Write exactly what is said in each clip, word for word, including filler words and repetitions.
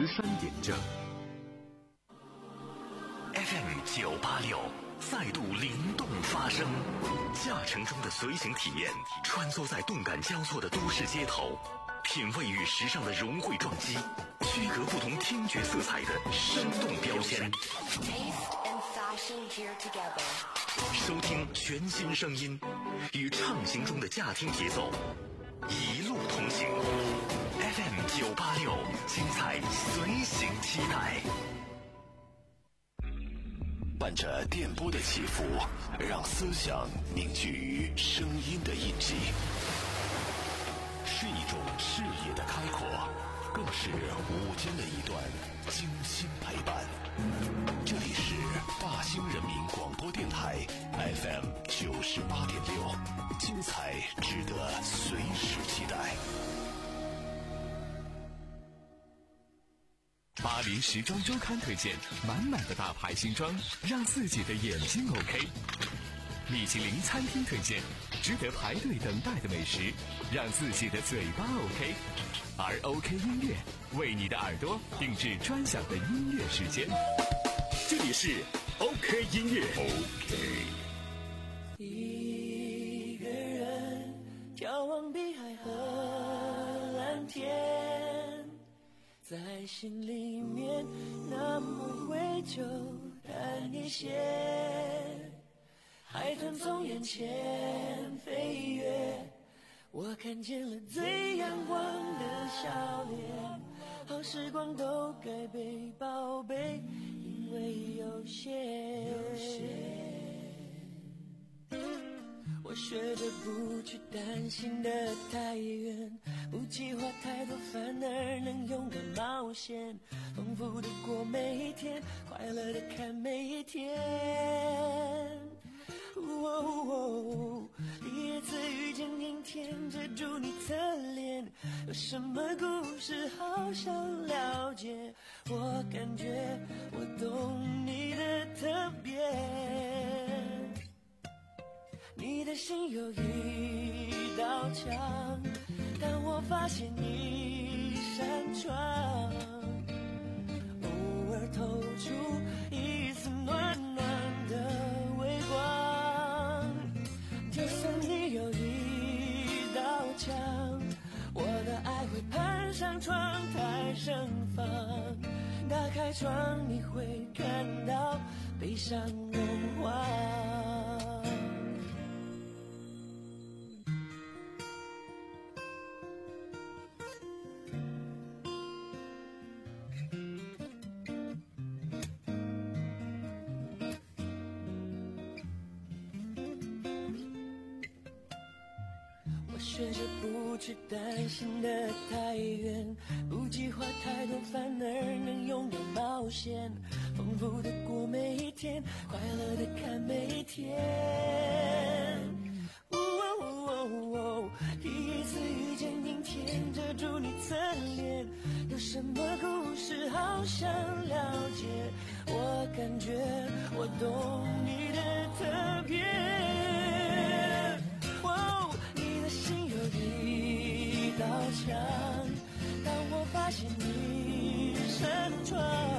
十三点正。 F M 九八六再度灵动发声，驾乘中的随行体验，穿梭在动感交错的都市街头，品味与时尚的融汇撞击，区隔不同听觉色彩的生动标签。收听全新声音，与畅行中的驾听节奏，一路同行。F M 九八六，精彩随行期待。 伴着电波的起伏，让思想凝聚于声音的印记，是一种视野的开阔，更是午间的一段精心陪伴。这里是大兴人民广播电台 F M 九十八点六，精彩值得随时期待。 巴黎时装周刊推荐满满的大牌新装，让自己的眼睛 OK。米其林餐厅推荐值得排队等待的美食，让自己的嘴巴 OK。而 OK 音乐为你的耳朵定制专享的音乐时间，这里是 OK 音乐。 OK。 一个人眺望碧海和蓝天，在心里面那么wei久淡一些，海豚从眼前飞跃，我看见了最阳光的笑脸，好时光都该被宝贝，因为有些我学着不去担心的太远，不计划太多，反而能勇敢冒险，丰富的过每一天，快乐的看每一天。哦哦，第一次遇见阴天，遮住你侧脸，有什么故事好想了解，我感觉我懂你的特别。你的心有一道墙，但我发现一扇窗，偶尔透出一丝暖暖的微光。就算你有一道墙，我的爱会攀上窗台盛放，打开窗你会看到悲伤融化。学着不去担心的太远，不计划太多，反而能勇敢冒险，丰富的过每一天，快乐的看每一天。哦哦哦，第一次遇见阴天，遮住你侧脸，有什么故事好想了解，我感觉我懂你的特别。一道墙，当我发现一扇窗，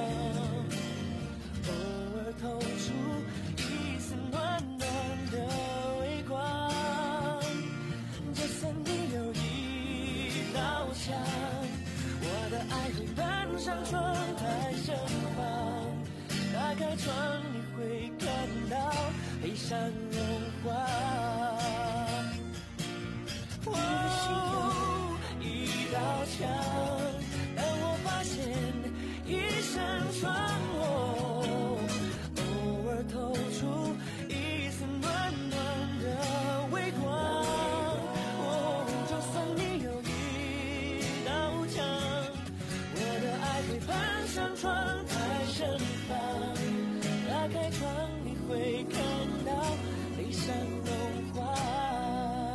偶尔透出一丝暖暖的微光。就算你有一道墙，我的爱会搬上窗台盛放，打开窗你会看到悲伤融化。你的心有一道墙，但我发现一扇窗，哦，偶尔透出一丝暖暖的微光。哦，就算你有一道墙，我的爱会攀上窗台盛放，打开窗你会看到悲伤融化。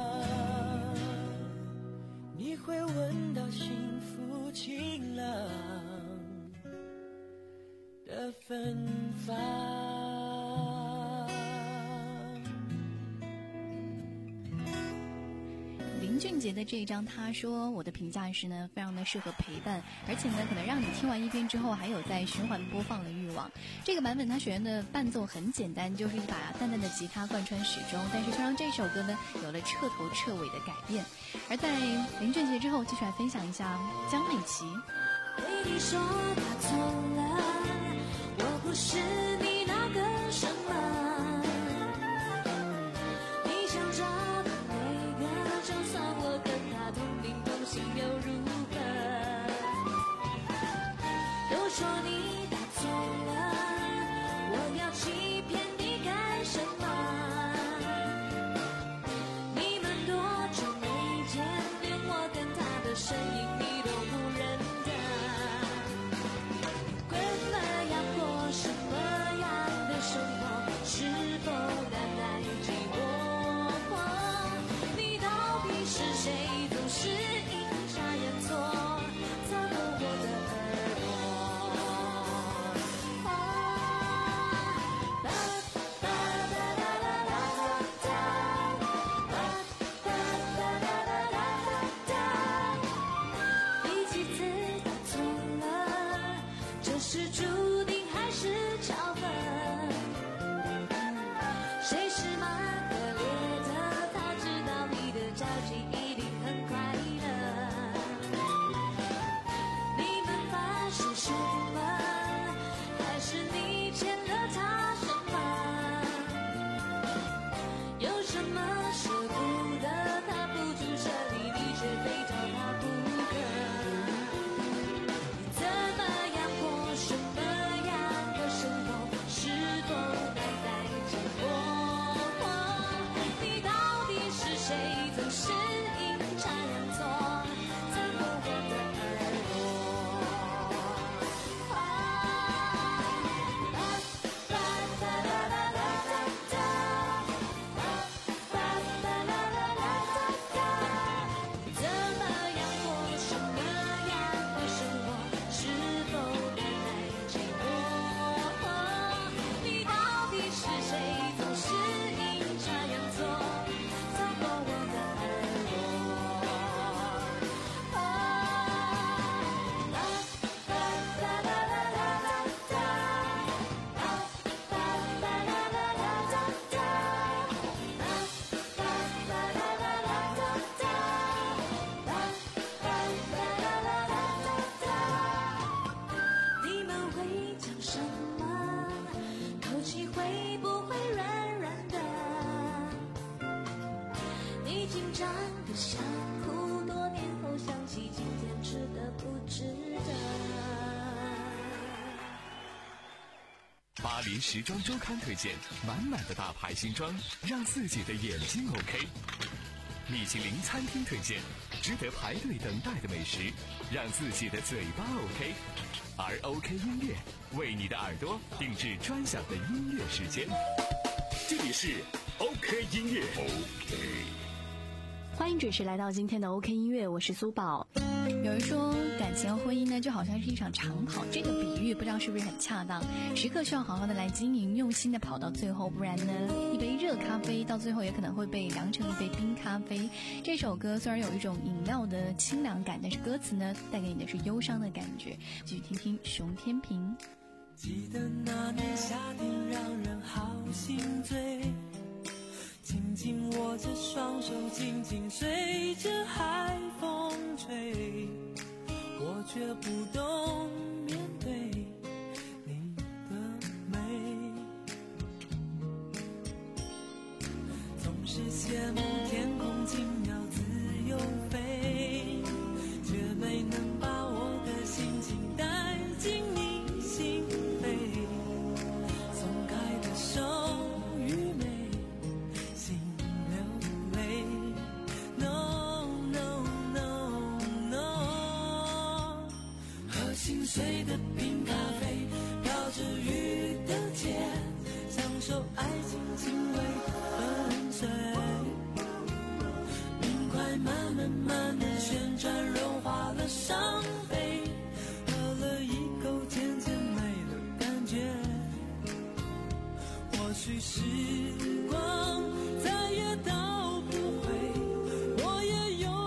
你会闻到幸福晴朗的芬芳。 零俊杰的这一张，他说我的评价是呢，非常的适合陪伴，而且呢，可能让你听完一遍之后还有在循环播放的欲望。这个版本他选的伴奏很简单，就是一把淡淡的吉他贯穿始终，但是却让这首歌呢有了彻头彻尾的改变。而在林俊杰之后，继续来分享一下江美琪。 对你说他错了，我不是你那个什么，你想找的那个，就算我跟他同名同姓又如何？都说你打错了，我要欺骗你干什么？你们多久没见，连我跟他的身影你都不认得。怎么样过什么样的生活？是否难耐寂寞？你到底是谁？总是阴差阳错，擦过我的耳朵。啊，啦啦啦啦啦啦啦哒，啦啦啦啦啦啦哒。第几次打错了？这是注定还是巧合？谁是蛮恶劣的？他知道你的交集一定很快乐。你们发生什么？还是你欠了他什么？有什么舍不得？他不注射你，你却非找他不可。怎么样过什么样的生活？是否难耐寂寞？你到底是谁？总是阴差阳错，擦过我的耳朵。啊，啦啦啦啦啦啦啦哒，啦啦啦啦啦啦哒哒。怎么样过什么样的生活？是否难耐寂寞？你到底是谁？总是阴差阳错，擦过我的耳朵。啊，啦啦啦啦啦啦啦哒，啦啦啦啦啦啦啦哒，啦啦啦啦啦啦哒哒，啦啦啦啦啦啦哒。你们会讲什么？口气会不会软软的？你紧张的想哭，多年后想起今天值得不值得？ 巴黎时装周刊推荐满满的大牌新装，让自己的眼睛 OK。米其林餐厅推荐值得排队等待的美食，让自己的嘴巴 OK。而 OK 音乐为你的耳朵定制专享的音乐时间。 这里是 OK 音乐 OK。 欢迎准时来到今天的 OK 音乐，我是苏宝。有人说感情和婚姻呢就好像是一场长跑，这个比喻不知道是不是很恰当，时刻需要好好的来经营，用心的跑到最后，不然呢一杯热咖啡到最后也可能会被凉成一杯冰咖啡。这首歌虽然有一种饮料的清凉感，但是歌词呢带给你的是忧伤的感觉。继续听听熊天平。 记得那年夏天让人好心醉，紧紧握着双手，紧紧随着海风吹，我却不懂面对你的美，总是羡慕天空轻鸟自由飞，却没能把我的心情带进你心扉，松开的手愚昧，心流泪。 No no no no， 喝心碎的冰咖啡，飘着雨的街，享受爱情轻微粉碎，冰块慢慢慢慢旋转，融化了伤悲，喝了一口渐渐没了感觉，或许时光再也倒不回，我也有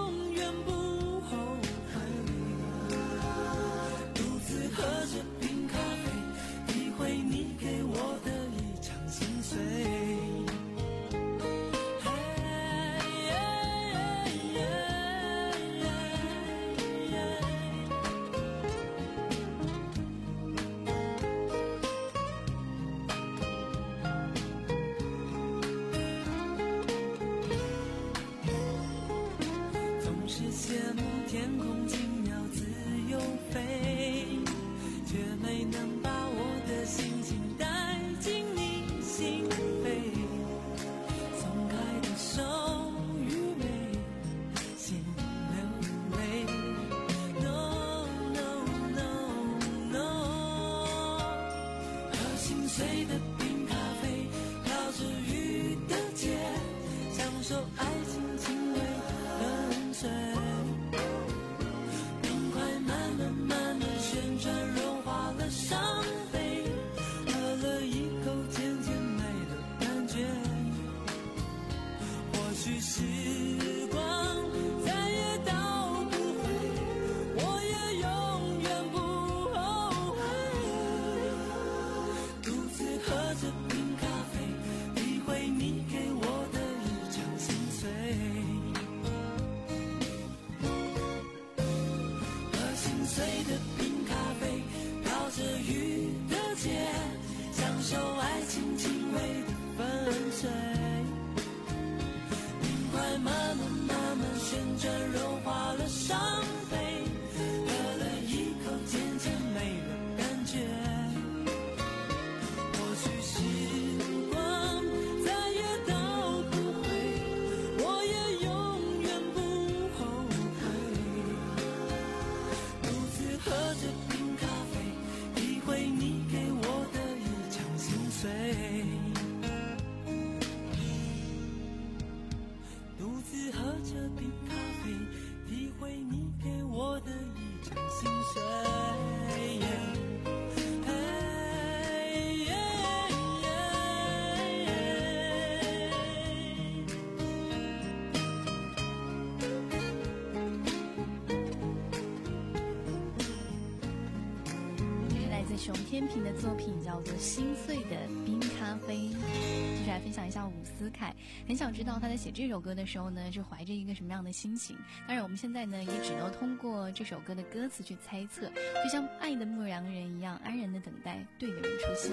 碎的冰咖啡，飘着雨的街，享受爱情轻微粉碎。冰块慢慢慢慢旋转，融化了伤悲，喝了一口渐渐没了感觉。或许时光再也倒不回，我也永远不后悔。独自喝着冰咖啡，体会你给我的一场心碎。喝心碎的冰咖啡，飘着雨的街，享受爱情轻微的粉碎。慢慢慢慢旋转，融化了伤悲，喝了一口渐渐没了感觉。或许时光再也倒不回，我也永远不后悔。独自喝着冰咖啡，体会你给我的一场心碎。独自喝着冰咖啡，体会你给我的一场心碎。 这是来自熊天平的作品，叫做《心碎的冰咖啡》。继续来分享一下伍思凯，很想知道他在写这首歌的时候呢，是怀着一个什么样的心情。当然，我们现在呢，也只能通过这首歌的歌词去猜测，就像爱的牧羊人一样，安然的等待对的人出现。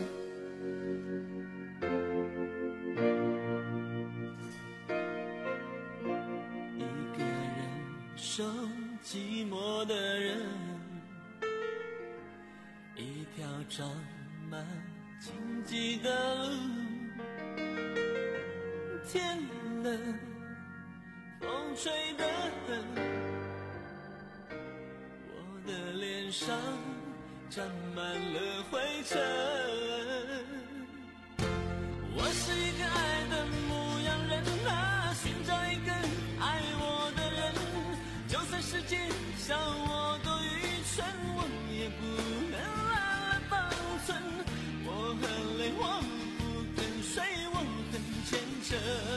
一个人守寂寞的人，一条长满荆棘的路，天冷，风吹得很，我的脸上沾满了灰尘。我是一个爱的牧羊人啊，寻找一个爱我的人，就算世界笑我多愚蠢，我也不能乱了方寸。我很累，我不肯睡，我很虔诚，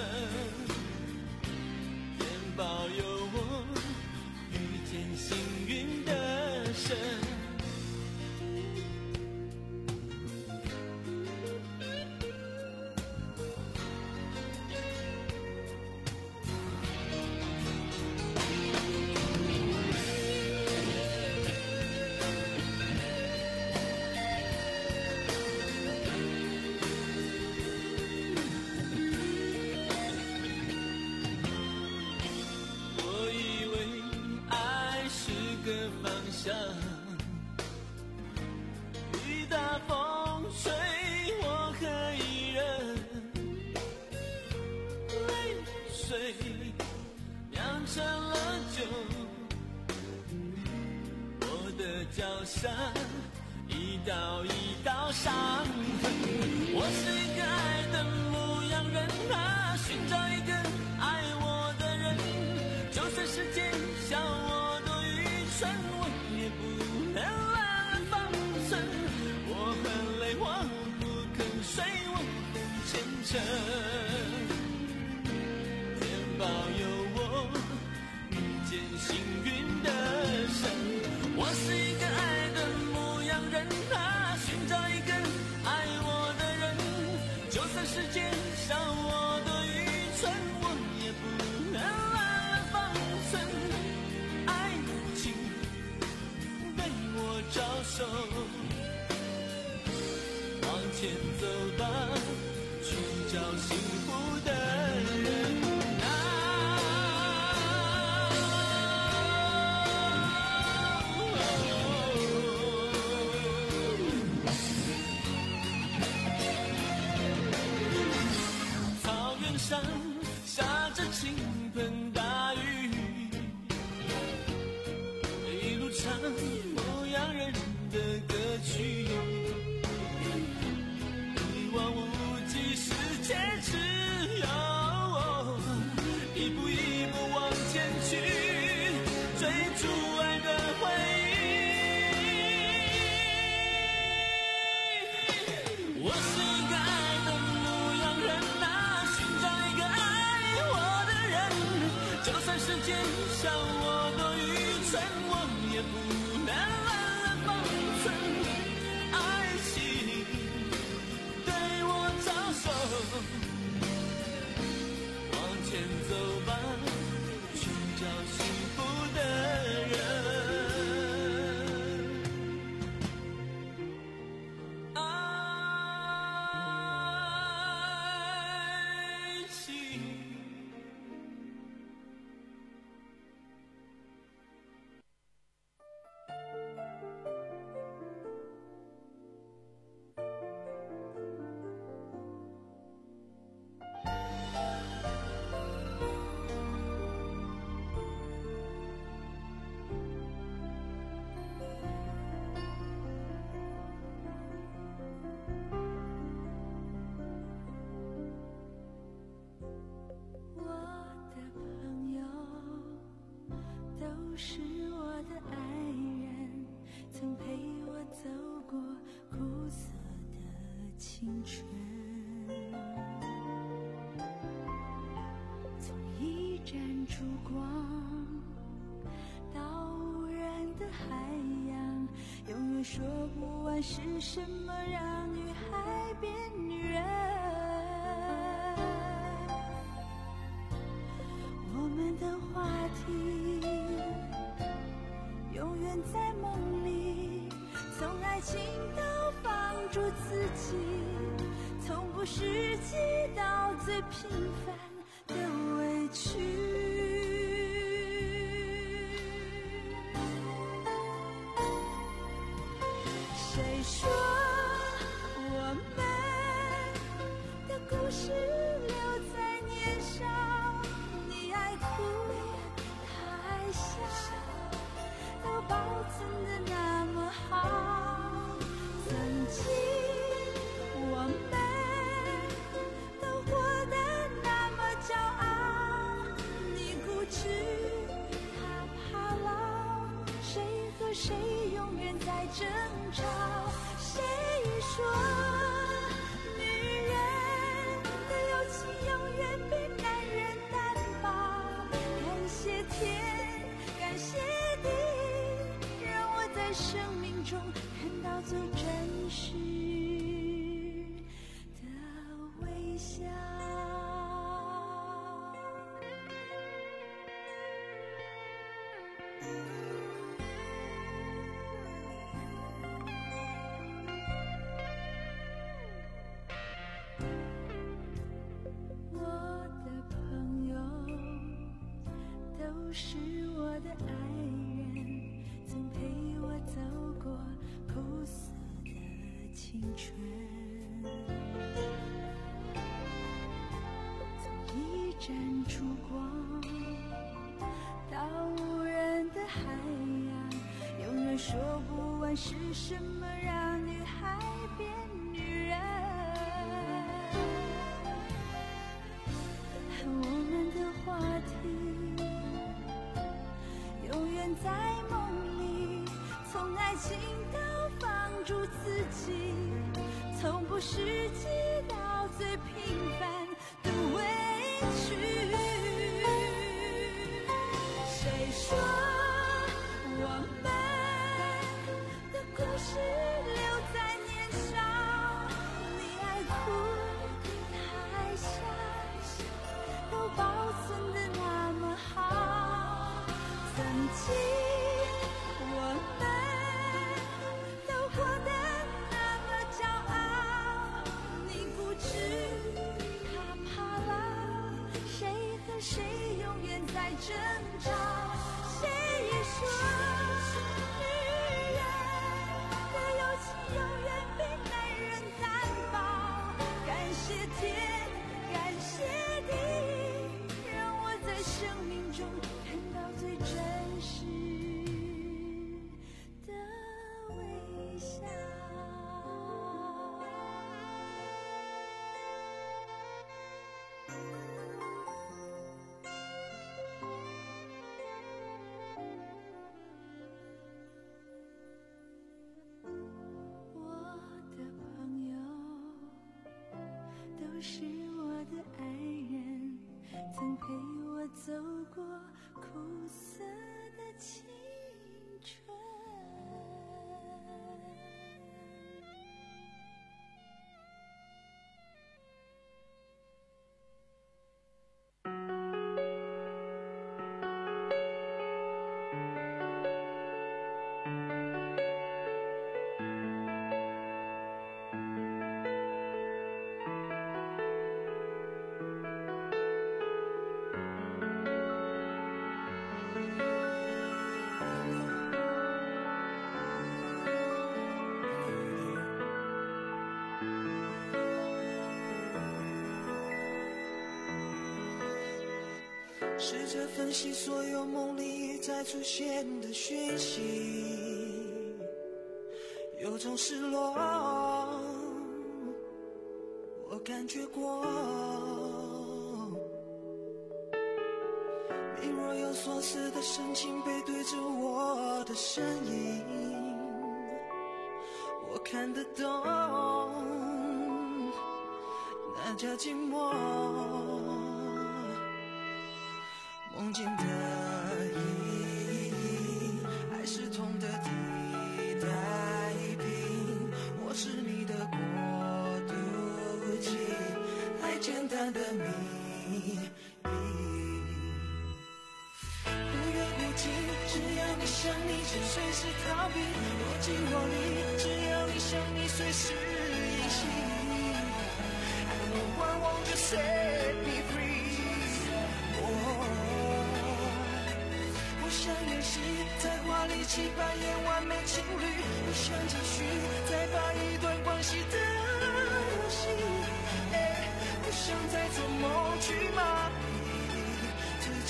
愿保佑我遇见幸运的神。雨大风吹，我可以忍，泪水酿成了酒，我的脚上一道一道伤痕。我是一个爱的牧羊人啊，寻找一个爱我的人，就算世界笑我多愚蠢，我也不能乱了方寸。我很累，我不肯睡，我很虔诚，愿保佑我遇见幸运的神。我是一个爱的牧羊人啊，寻找一个爱我的人，就算世界笑我多愚蠢，我也不能乱了方寸。爱情对我招手，往前走吧，去找幸福的人。草原上下着倾盆大雨，一路唱牧羊人的歌曲。 光，到无人的海洋，永远说不完是什么让女孩变女人。我们的话题永远在梦里，从爱情到放逐自己，从不实际到最平凡的委屈。谁说我们的故事留在年少，你爱哭他爱笑，都保存得那么好。曾经我们都活得那么骄傲，你固执他怕老，谁和谁永远在争吵。谁说女人的友情永远比男人单薄？感谢天，感谢地，让我在生命中看到最真实的微笑。我的朋友都是我的爱人，曾陪我走过苦涩的青春，从一盏烛光到无人的海洋，永远说不完是什么让女孩变女人。我们的话题永远在梦里，从爱情到放逐自己，从不实际到最平凡的委屈。谁说我们的故事留在年少，你爱哭他爱笑，都保存得那么好。曾经我们都活得那么骄傲，你固执他怕老，谁和谁永远在争吵。谁说女人的友情永远比男人单薄？感谢天，感谢地，让我在生命中看到最真实的微笑。我的朋友都是我的爱人，曾陪我走过苦涩的青春。 试着分析所有梦里再出现的讯息，有种失落我感觉过，你若有所思的神情背对着我的身影，我看得懂，那叫寂寞。梦境的意义，爱是痛的替代品，我是你的过渡期，太简单的秘密，无缘无尽，只要你想你就随时逃避，若即若离，只要你想你随时隐形， I don't want to set me free。不想演戏，在华丽期扮演完美情侣，不想继续再把一段关系的游戏，不想再做梦去麻痹自己。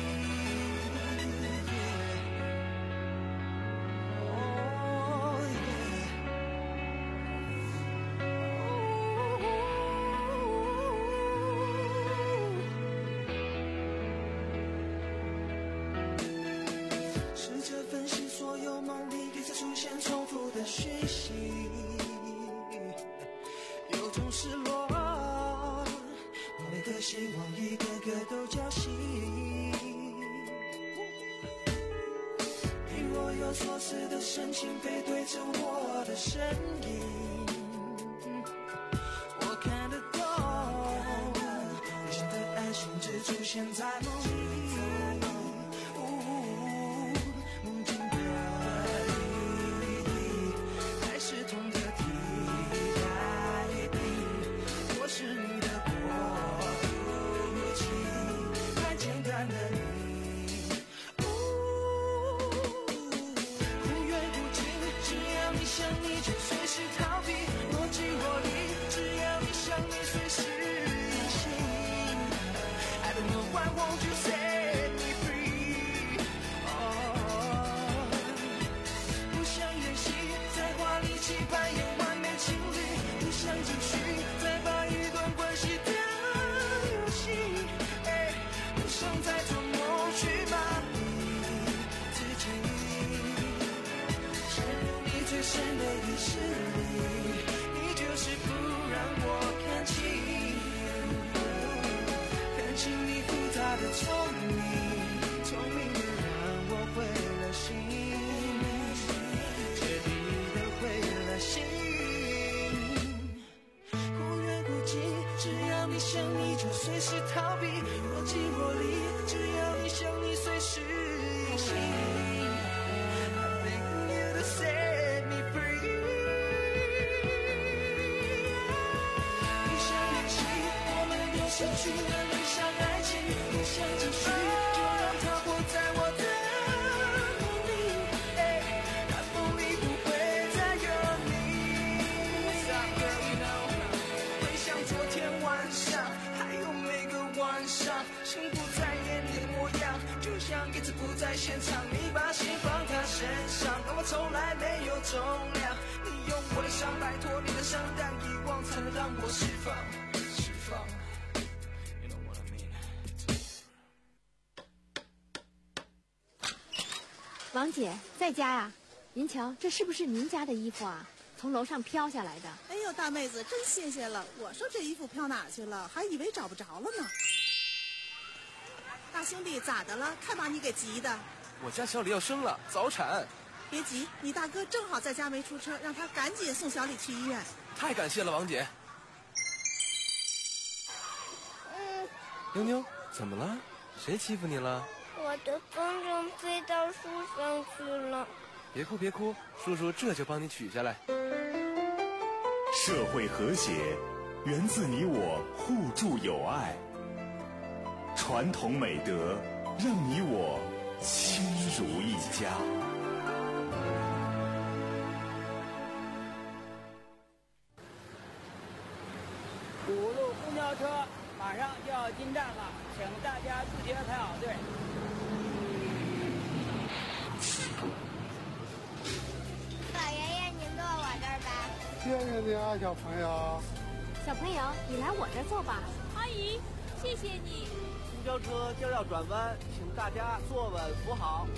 希望一个个都叫醒，你若有所思的神情背对着我的身影，我看得懂，你想的爱情只出现在梦里，梦境的意义，还是痛的替代品，我是你的过简单的你，无缘无尽，只要你想你就随时逃避，若即若离，只要你想你随时隐形。I don't know why won't you set me free？ 哦，不想演戏，在华丽期扮演完美情侣，不想继续再把一段关系的游戏。不想再做梦去麻痹自己，陷入你最深的意识里，你就是不让我看清，看清你复杂的聪明，聪明的让我灰了心，彻底的灰了心。无缘无尽，只要你想你就随时逃避，若即若离，只要你想你随时隐形。I'm begging you to set me free。不想演戏，我们都失去了理想爱情，不想继续，就让它活在我的梦里，但梦里不会再有你。回想昨天晚上，还有每个晚上，心不再演你的模样，就像一直不在现场，你把心放他身上，但我从来没有重量，你用我的伤摆脱你的伤，但遗忘才能让我释放释放 You know what I mean。 王姐在家呀？您瞧，这是不是您家的衣服啊？从楼上飘下来的。 哎呦，大妹子真谢谢了，我说这衣服飘哪去了，还以为找不着了呢。大兄弟咋的了？看把你给急的。 我家小李要生了，早产。 别急，你大哥正好在家没出车，让他赶紧送小李去医院。 太感谢了，王姐。 嗯， 妞妞，怎么了？谁欺负你了？ 我的风筝飞到树上去了。 别哭别哭，叔叔这就帮你取下来。 社会和谐源自你我互助友爱，传统美德让你我亲如一家。 五路公交车马上就要进站了，请大家自觉排好队。 老爷爷，您坐我这儿吧。 谢谢你啊，小朋友。 小朋友，你来我这儿坐吧。 阿姨，谢谢你。 公交车就要转弯，请大家坐稳扶好。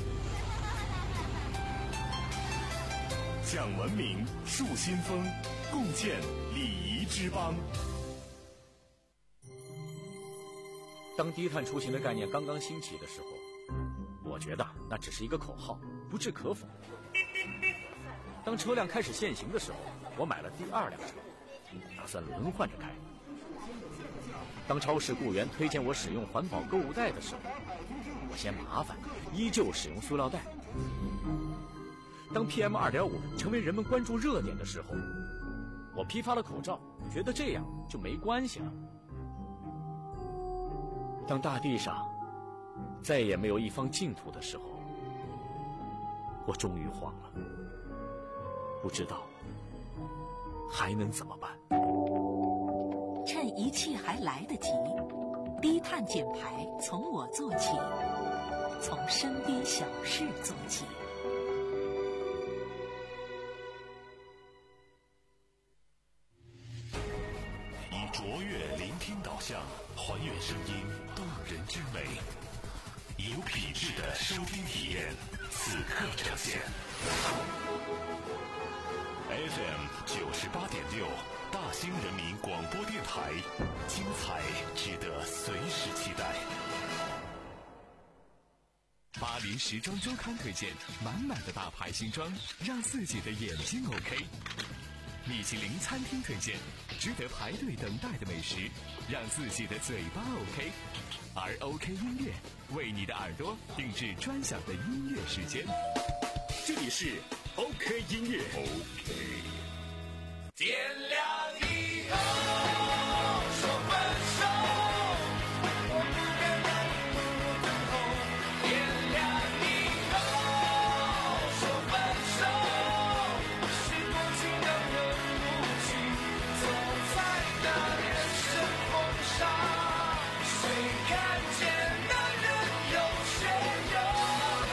讲文明，树新风，共建礼仪之邦。 当低碳出行的概念刚刚兴起的时候，我觉得那只是一个口号，不置可否。当车辆开始限行的时候，我买了第二辆车，打算轮换着开。当超市雇员推荐我使用环保购物袋的时候，我嫌麻烦，依旧使用塑料袋。当 P M 二点五 成为人们关注热点的时候，我批发了口罩，觉得这样就没关系了。当大地上再也没有一方净土的时候，我终于慌了，不知道还能怎么办。 趁一切还来得及，低碳减排从我做起，从身边小事做起。 以卓越聆听导向，还原声音动人之美，以有品质的收听体验，此刻呈现。F M 九十八点六，大兴人民广播电台，精彩值得随时期待。 巴黎时装周刊推荐满满的大牌新装，让自己的眼睛 OK。米其林餐厅推荐值得排队等待的美食，让自己的嘴巴 OK。而 OK 音乐为你的耳朵定制专享的音乐时间。这里是 OK 音乐。OK。 天亮以后说分手，我不敢让你为我等候。天亮以后说分手，是多情让人无情，走在那人生风沙，谁看见那人有血有泪？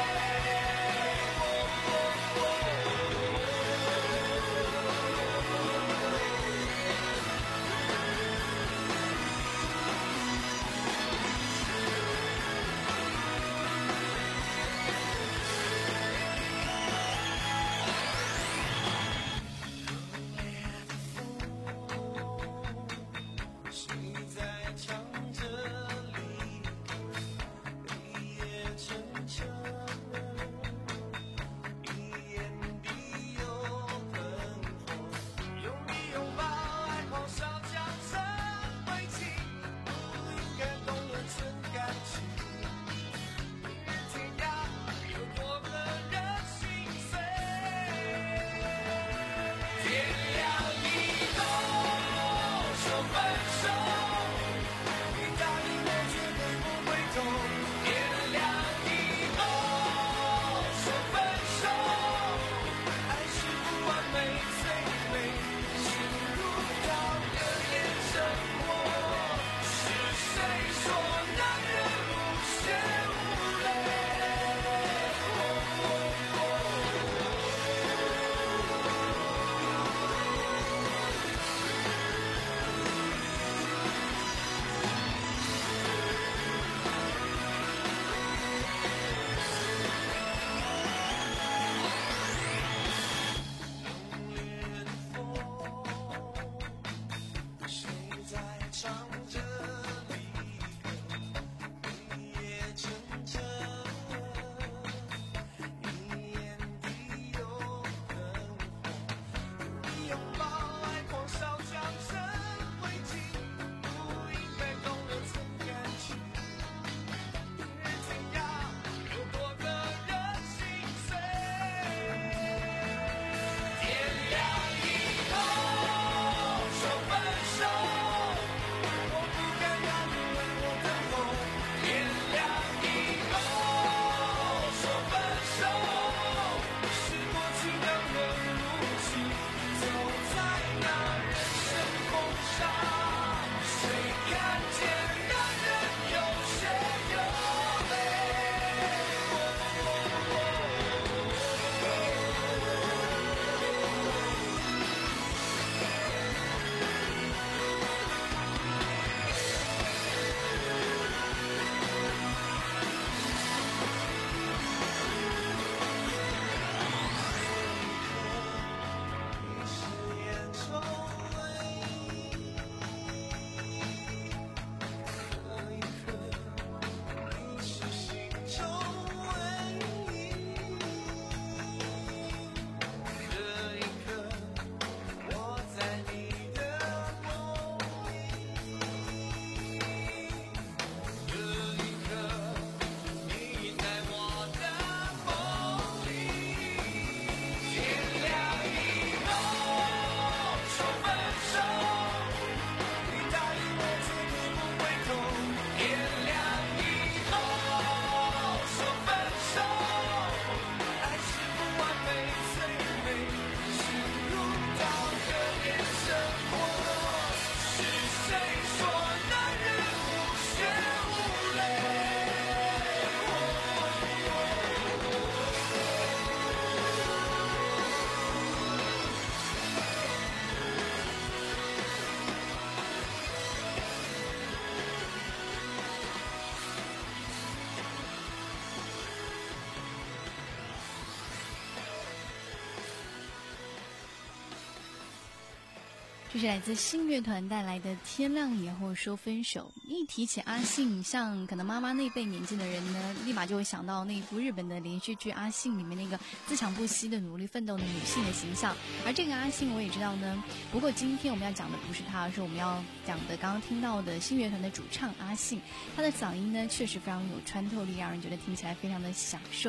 这是来自信乐团带来的《天亮以后说分手》。一提起阿信，像可能妈妈那辈年纪的人呢，立马就会想到那一部日本的连续剧《阿信》里面那个自强不息的努力奋斗的女性的形象。而这个阿信我也知道呢，不过今天我们要讲的不是他，而是我们要讲的刚刚听到的信乐团的主唱阿信。他的嗓音呢确实非常有穿透力，让人觉得听起来非常的享受。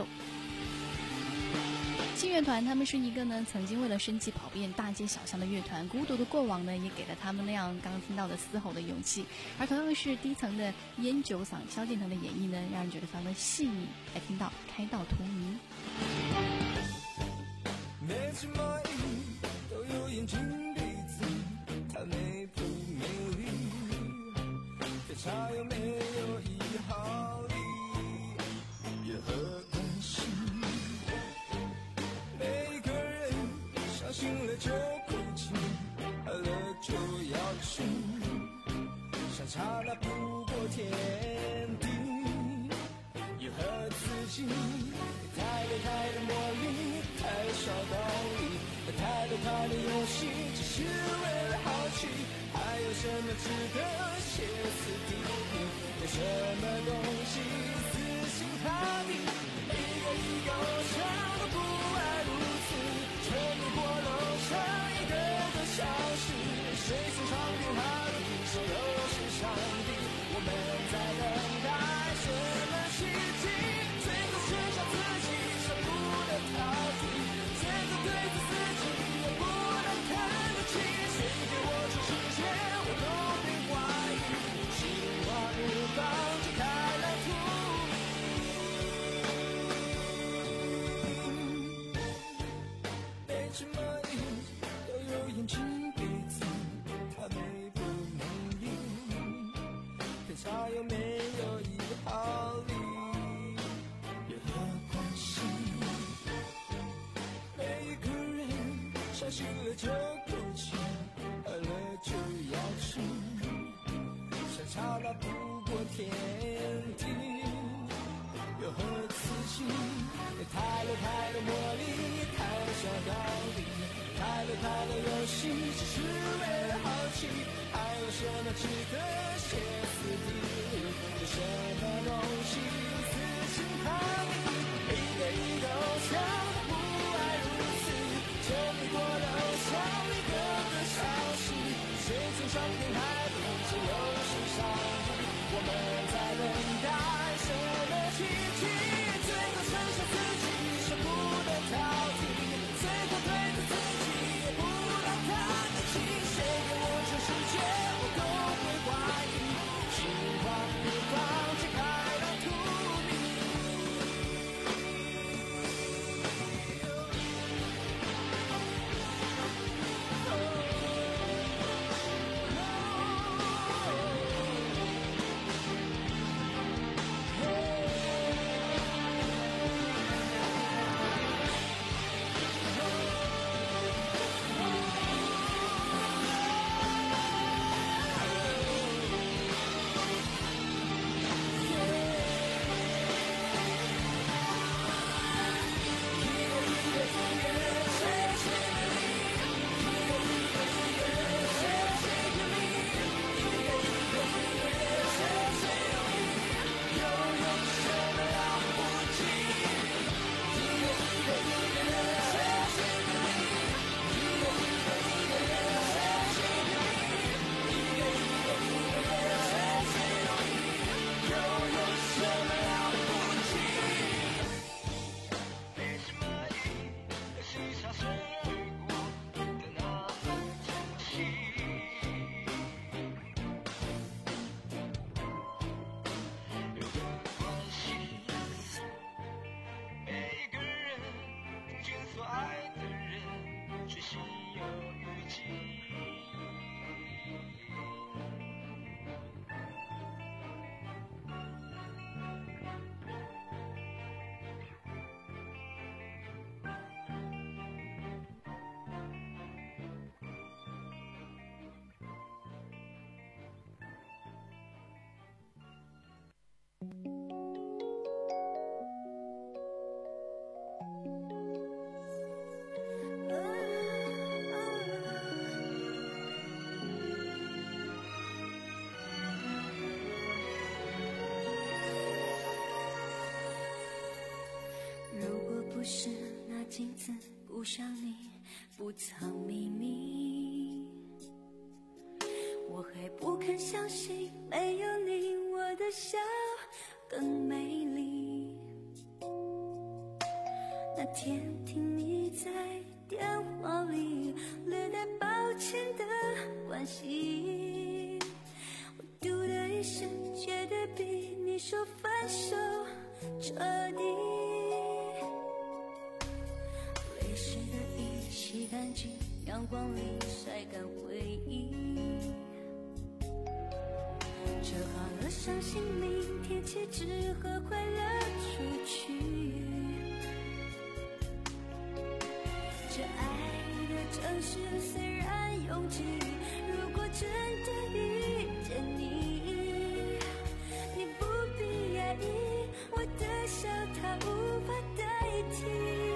信乐团他们是一个呢曾经为了生计跑遍大街小巷的乐团，孤独的过往呢也给了他们那样刚刚听到的嘶吼的勇气。而同样是低层的烟酒嗓，萧敬腾的演绎呢让人觉得非常的细腻。来听到开道荼蘼。 每只蚂蚁都有眼睛鼻子，它美不美丽，非常有没有一毫厘，也何关系？每个人相信了就哭泣，爱了就要去，相差那不过天地，也和自己太多太多魔力，太少道理，太多太多游戏，只是为了好奇。还有什么值得歇斯底里？有什么东西死心塌地？一个一个偶像都不爱如此，沉迷过楼上一个个消失，谁从床边哈里，谁又是上帝？我们在等待什么奇迹？最后剩下自己舍不得逃避，最后对着自己也不能看得起。谁给我全世界，我都别怀疑，心花怒放就开了荼蘼。每只蚂蚁都有眼睛鼻子，它美不美丽，非常有没有一毫厘，有何关系？每一个人相信了就哭泣，爱了就要去，相差那不过天地，有何刺激？太多太多魔力，太少道理，太多太多游戏，只是为了好奇。还有什么值得歇斯底里？有什么东西死心塌地？一个一个偶像都不爱如此，沉迷过了偶像一个个消失，谁从上天还不知又是上帝？我们在等待什么奇迹？最后剩下自己舍不得逃避，最后对着自己也不能看得起。谁给我全世界，我都会怀疑，心花怒放揭开了荼蘼。 次不想你，不藏秘密。我还不肯相信，没有你，我的笑更美丽。那天听你在电话里略带抱歉的关系，我嘟的一声，觉得比你说分手彻底。泪湿的衣洗干净，阳光里晒干回忆，折好了伤心明天起只和快乐出去。这爱的城市虽然拥挤，如果真的遇见你，你不必压抑，我的笑它无法代替。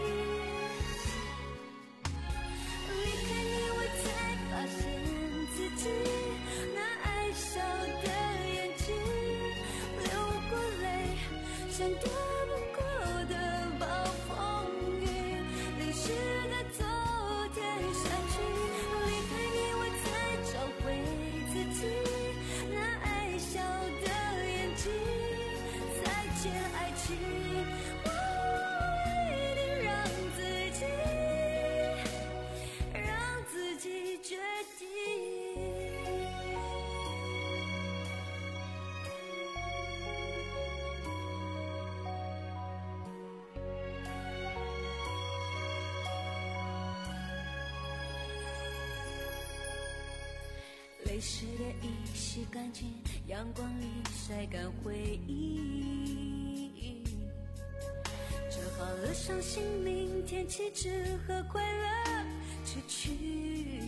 离开你我才发现自己那爱笑的眼睛，流过泪像躲不过的暴风雨，淋湿的昨天删去。离开你我才找回自己那爱笑的眼睛，再见爱情，我一定让自己让自己决定。泪湿的衣洗干净，阳光里晒干回忆，折好了伤心明天起只和快乐出去。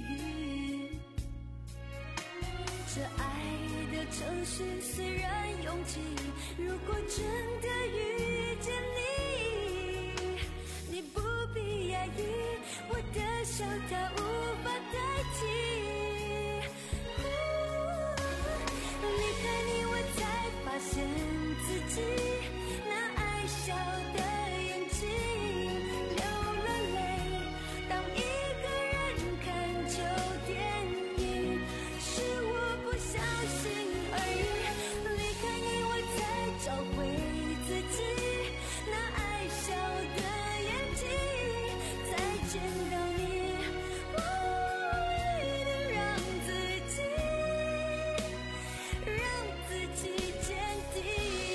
这爱的城市虽然拥挤，如果真的遇见你，你不必压抑，我的笑它无法代替。离开你我才发现自己那爱笑的眼睛，流了泪当一个人看旧电影，是我不小心而已。离开你我才找回自己那爱笑的眼睛，再见到你我一定让自己让自己坚定。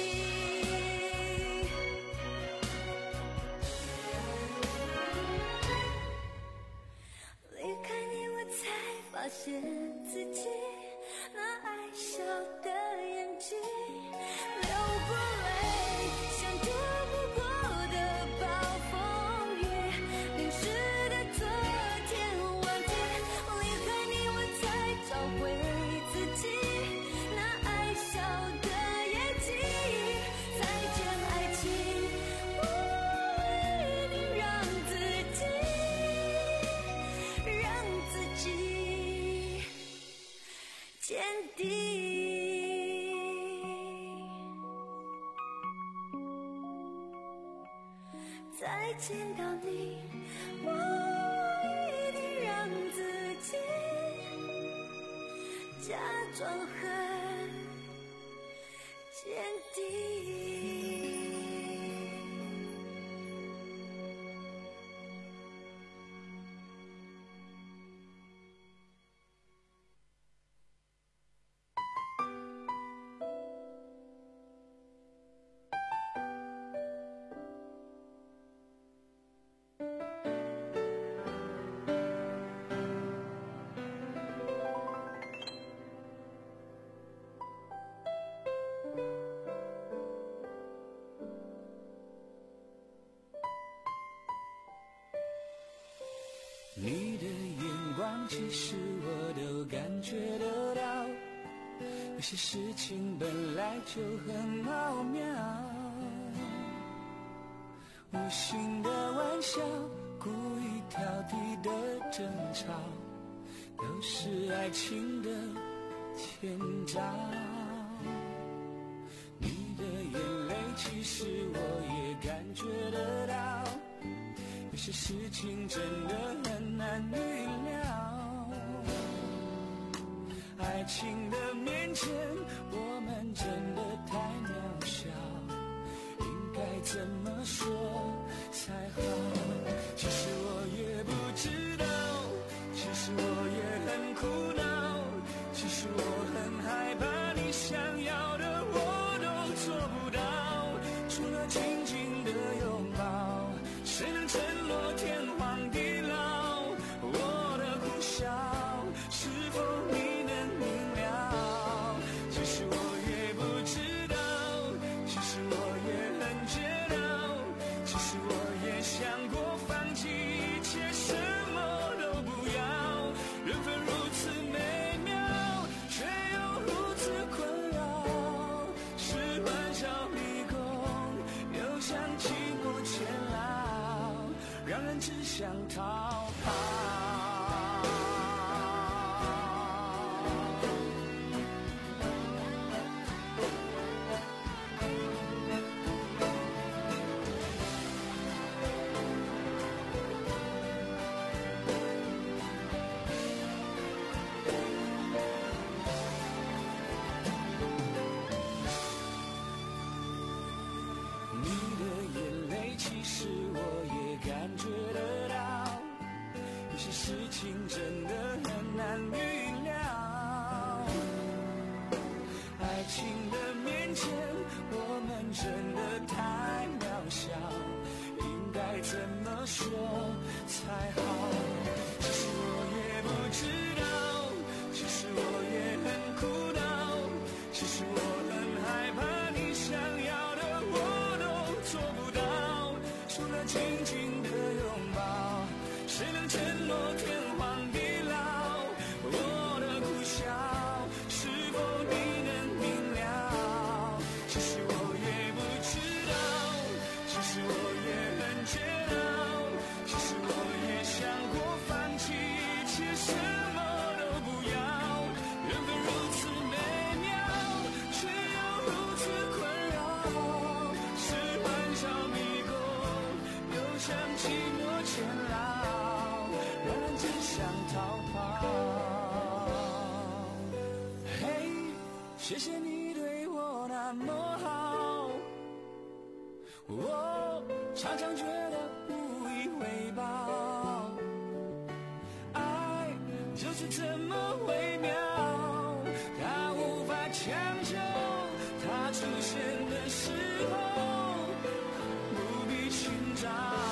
离开你我才发现自己那爱笑的眼睛，流过泪像躲不过的暴风雨，淋湿的昨天忘记。离开你我才找回自己那爱笑的眼睛，再见爱情，我一定让自己让自己坚定。再见到你，我一定让自己假装很坚定。 你的眼光，其实我都感觉得到，有些事情本来就很奥妙，无心的玩笑，故意挑剔的争吵，都是爱情的前兆。你的眼泪，其实我也感觉得到，有些些事情真的很难预料。爱情的面前，我们真的太渺小，应该怎么说才好？其实我也不知道，其实我也很苦恼，其实我很害怕，你想要的我都做不到，除了紧紧的拥抱，谁能承诺天荒地老？我的苦笑，是否你能明了？其实我也不知道，其实我也很煎熬，其实我也想过放弃一切，什么都不要。缘分如此美妙，却又如此困扰，是欢笑迷宫，又像寂寞监牢，让人只想逃跑。事情真的很难预料，爱情的面前，我们真的太渺小，应该怎么说才好？其实我也不知道，其实我也很苦恼，其实我很害怕，你想要的我都做不到，除了紧紧的拥抱，谁能承诺天荒地老？我的苦笑，是否你能明了？其实我也不知道，其实我也很煎熬，其实我也想过放弃一切，什么都不要。缘分如此美妙，却又如此困扰，是欢笑迷宫，又像寂寞监牢，只想逃跑。嘿，谢谢你对我那么好，我常常觉得无以回报。爱就是这么微妙，它无法强求，它出现的时候不必寻找。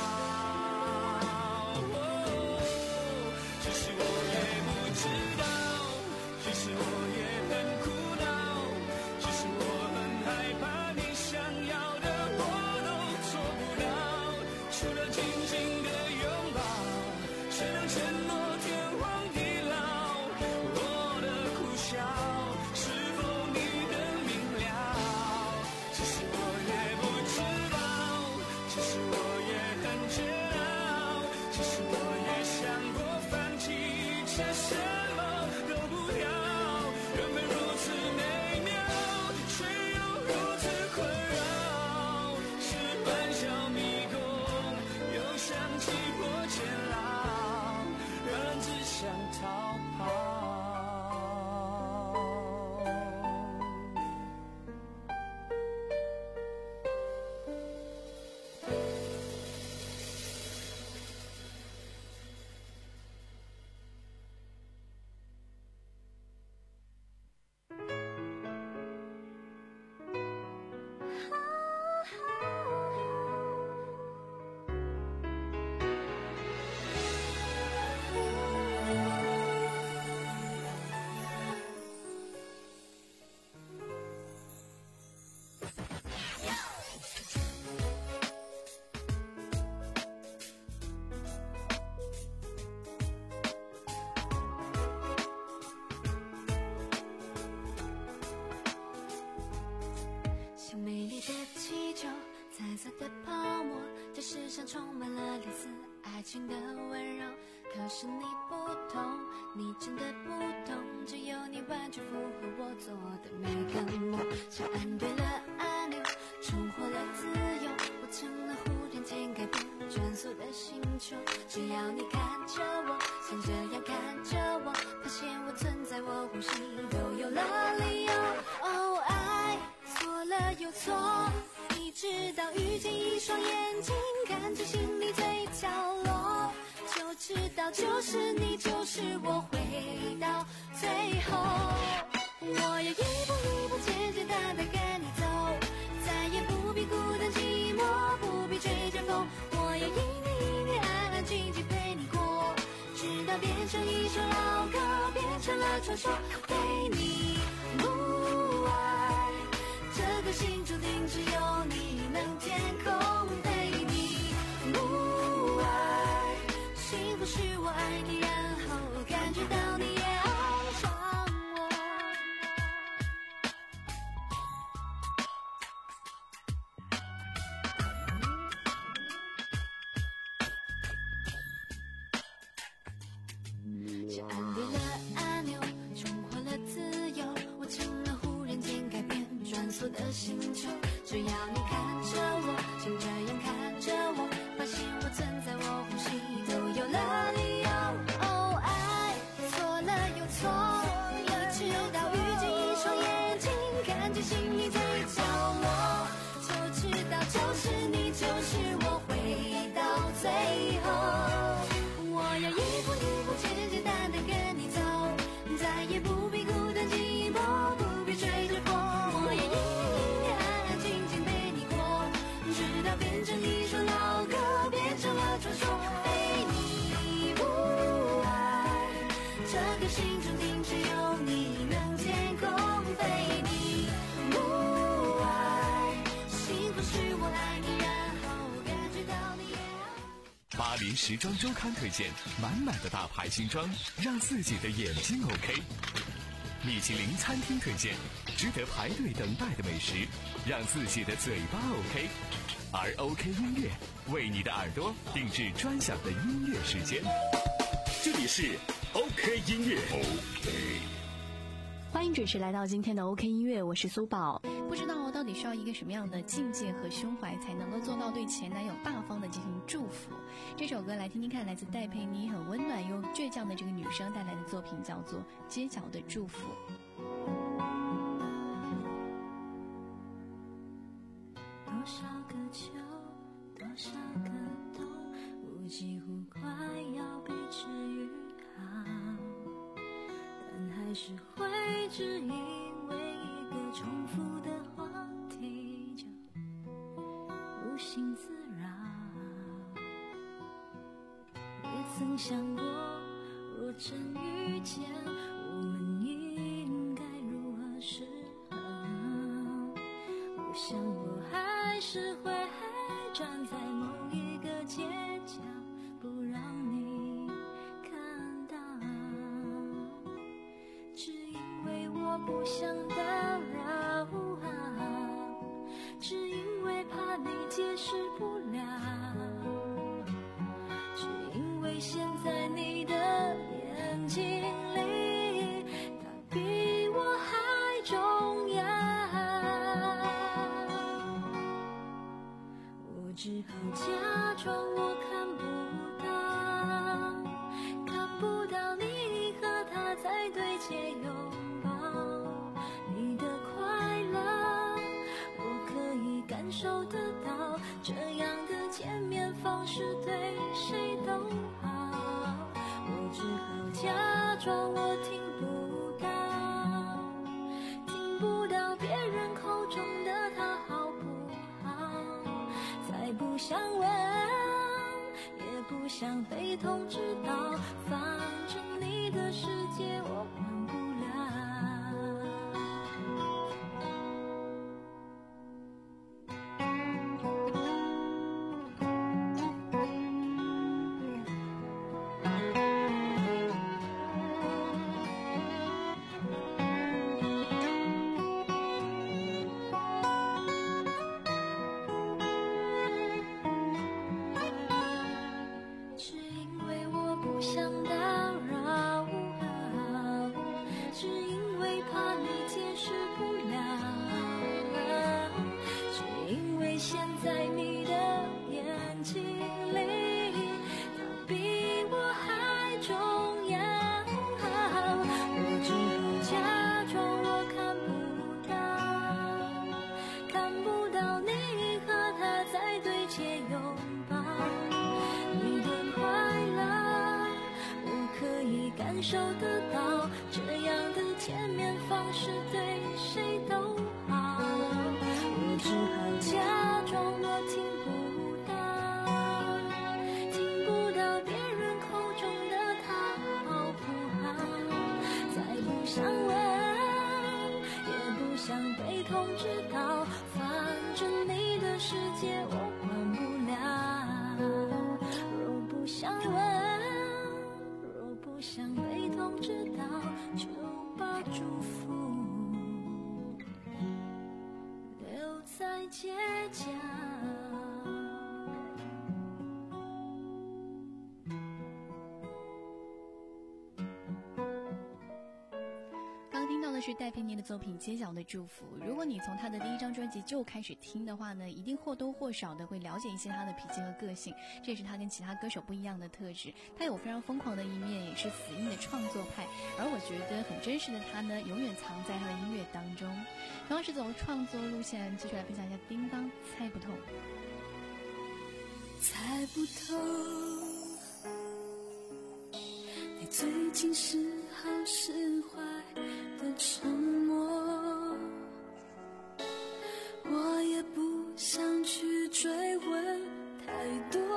充满了类似爱情的温柔，可是你不懂，你真的不懂，只有你完全符合我做的每个梦，像按对了按钮，重获了自由，我成了蝴蝶。 间改变穿梭的星球，只要你看着我，像这样看着我，发现我存在，我呼吸都有了理由。哦，爱错了又错，你知道遇见一双眼睛，看着心里最角落，就知道就是你就是我，回到最后，我要一步一步简简单单跟你走，再也不必孤单寂寞，不必追着风，我要一年一年安安静静陪你过，直到变成一首老歌，变成了传说，陪你不爱，这个心注定只有你能填空，陪你不爱，幸福是我爱你，然后感觉到你也爱上我。是按对了按钮，重获了自由，我成了忽然间改变穿梭的星球，只要你看着我，像这样看着我，发现我存在，我呼吸都有了理由。哦，爱错了又错，你知道遇见一双眼睛，看见心里最角落，就知道就是你就是我，回到最后，我要一步一步简简单单跟你走，再也不必孤单寂寞，不必追着风，我要一年一年安安静静陪你过，直到变成一首老歌，变成了传说，陪你不爱，这个心注定只有你能填空，陪你不爱，幸福是我爱你，然后感觉到你也爱。 巴黎时装周刊推荐满满的大牌新装，让自己的眼睛 OK。米其林餐厅推荐值得排队等待的美食，让自己的嘴巴 OK。而 OK 音乐为你的耳朵定制专享的音乐时间。 这里是 OK 音乐 OK。 欢迎准时来到今天的 OK 音乐，我是苏宝。不知道到底需要一个什么样的境界和胸怀，才能够做到对前男友大方的进行祝福？这首歌来听听看，来自戴佩妮很温暖又倔强的这个女生带来的作品，叫做《街角的祝福》。 多少个秋，多少个冬，我几乎快要被治愈好，但还是会只因为一个重复的话题就无心自扰。也曾想过，若真遇见，我们应该如何是好？我想我还是会站在某一个街角，不让你看到，只因为我不想打扰，只因为怕你解释不了，只因为现在你的眼睛里，他比我还重要。我只好假装我看不到，看不到你和他在对街拥抱，你的快乐我可以感受得到，这样的见面方式对谁都好。我只好假装我听不到，听不到别人口中的他好不好，再不想问，也不想被通知到，反正你的世界我管不了。只想问，也不想被通知到，反正你的世界我管不了。若不想问，若不想被通知到，就把祝福留在街角。 是戴佩妮的作品《街角的祝福》。如果你从她的第一张专辑就开始听的话呢，一定或多或少的会了解一些她的脾气和个性，这也是她跟其他歌手不一样的特质。她有非常疯狂的一面，也是死硬的创作派，而我觉得很真实的她呢，永远藏在她的音乐当中。同样是走创作路线，继续来分享一下叮当猜不透。 猜不透你最近是好是坏的沉默，我也不想去追问太多，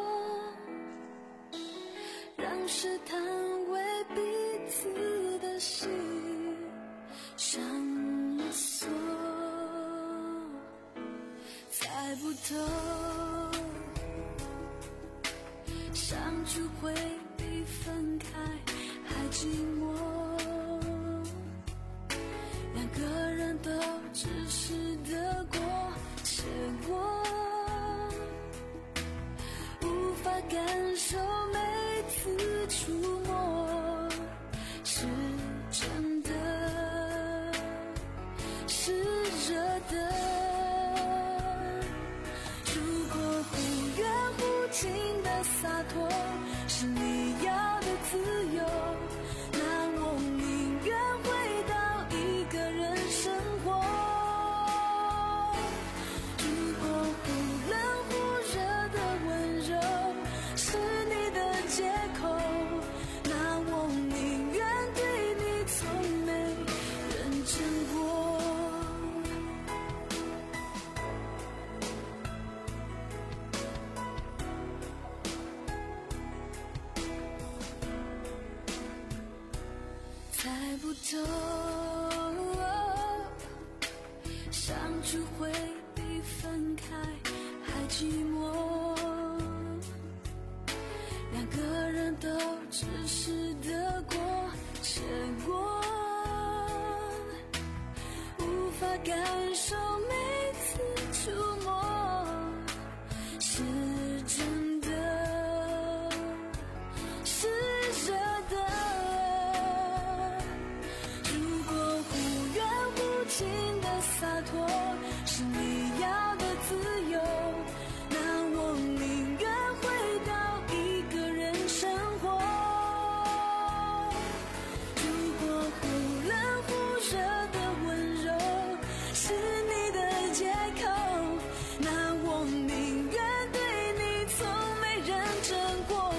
让试探为彼此的心上锁。猜不透相处会比分开还寂寞，两个人都只是得过且过，无法感受每次触摸是真的，是热的。如果忽远忽近的洒脱是你要的自由，那我宁愿回到一个人生活。如果忽冷忽热的温柔是你的借口，那我宁愿对你从没认真过。猜不透相处会比分开还寂寞，两个人都只是得过且过，无法感受每次触摸是真的，是热的。洒脱是你要的自由，那我宁愿回到一个人生活。如果忽冷忽热的温柔是你的借口，那我宁愿对你从没认真过。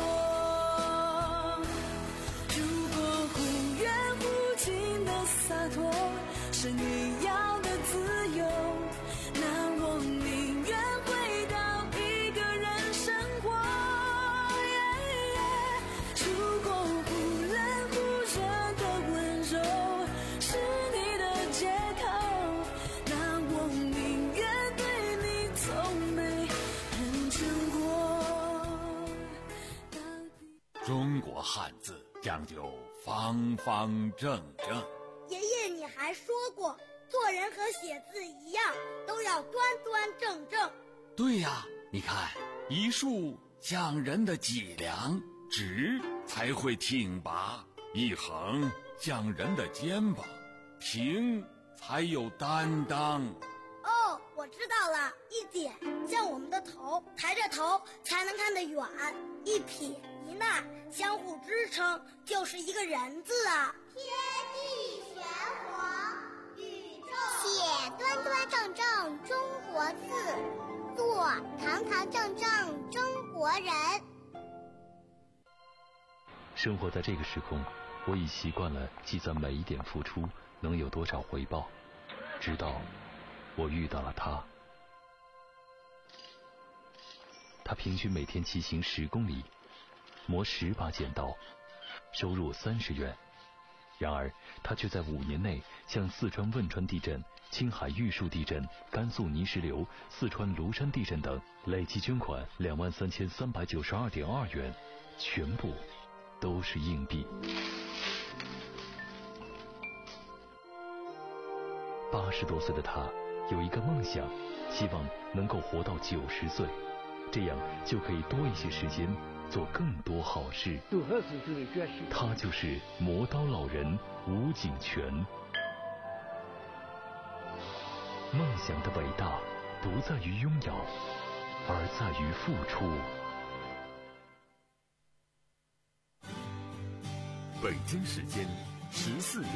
如果忽远忽近的洒脱是你要的自由，那我宁愿回到一个人生活。yeah, yeah 如果忽冷忽热的温柔是你的借口，那我宁愿对你从没认真过。 中国汉字讲究方方正正。 爷爷，你还说过做人和写字一样，都要端端正正。 对呀，你看一竖讲人的脊梁，直才会挺拔；一横讲人的肩膀，平才有担当。 哦，我知道了，一点像我们的头，抬着头才能看得远；一撇一捺相互支撑，就是一个人字啊。 天地玄黄，宇宙写端端正正中国字，做堂堂正正中国人。 生活在这个时空，我已习惯了计算每一点付出能有多少回报，直到我遇到了他。他平均每天骑行十公里，磨十把剪刀，收入三十元， 然而他却在五年内向四川汶川地震、青海玉树地震、甘肃泥石流、四川庐山地震等累计捐款两万三千三百九十二点二元，全部都是硬币。八十多岁的他有一个梦想，希望能够活到九十岁，这样就可以多一些时间做更多好事。他就是磨刀老人吴景全。梦想的伟大不在于拥有，而在于付出。 北京时间十四点。